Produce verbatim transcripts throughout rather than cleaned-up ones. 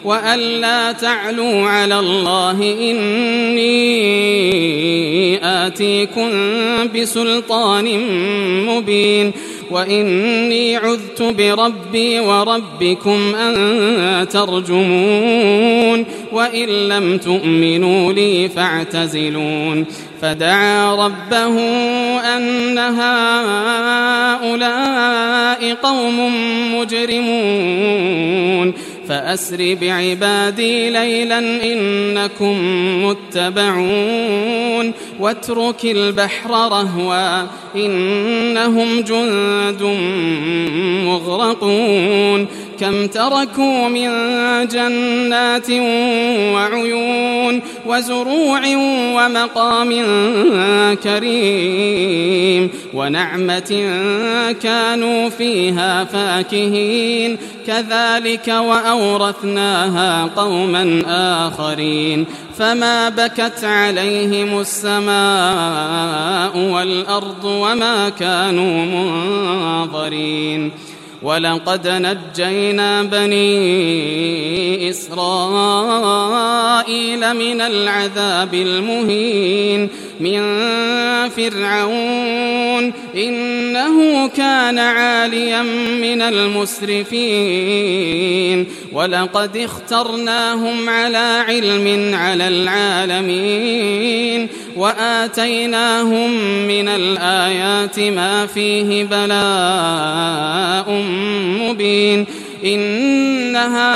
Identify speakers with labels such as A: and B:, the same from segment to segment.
A: وألا تعلوا على الله إني آتيكم بسلطان مبين وإني عذت بربي وربكم أن ترجمون وإن لم تؤمنوا لي فاعتزلون فدعا ربه أن هؤلاء قوم مجرمون فأسر بعبادي ليلا إنكم متبعون واترك البحر رهوا إنهم جند مغرقون كم تركوا من جنات وعيون وزروع ومقام كريم ونعمة كانوا فيها فاكهين كذلك وأورثناها قوما آخرين فما بكت عليهم السماء والأرض وما كانوا منظرين ولقد نجينا بني إسرائيل من العذاب المهين من فرعون إنه كان عاليا من المسرفين ولقد اخترناهم على علم على العالمين وآتيناهم من الآيات ما فيه بلاء مبين إن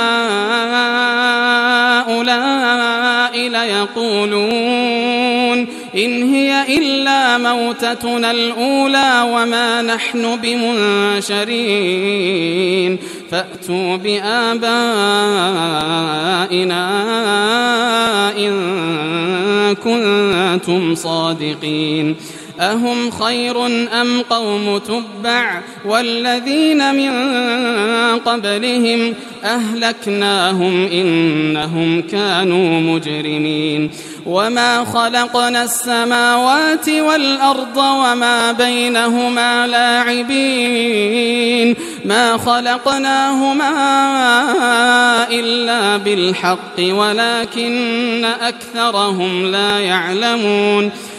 A: هؤلاء ليقولون إن هي إلا موتتنا الأولى وما نحن بمنشرين فأتوا بآبائنا إن كنتم صادقين أهم خير أم قوم تبع والذين من قبلهم أهلكناهم إنهم كانوا مجرمين وما خلقنا السماوات والأرض وما بينهما لاعبين ما خلقناهما إلا بالحق ولكن أكثرهم لا يعلمون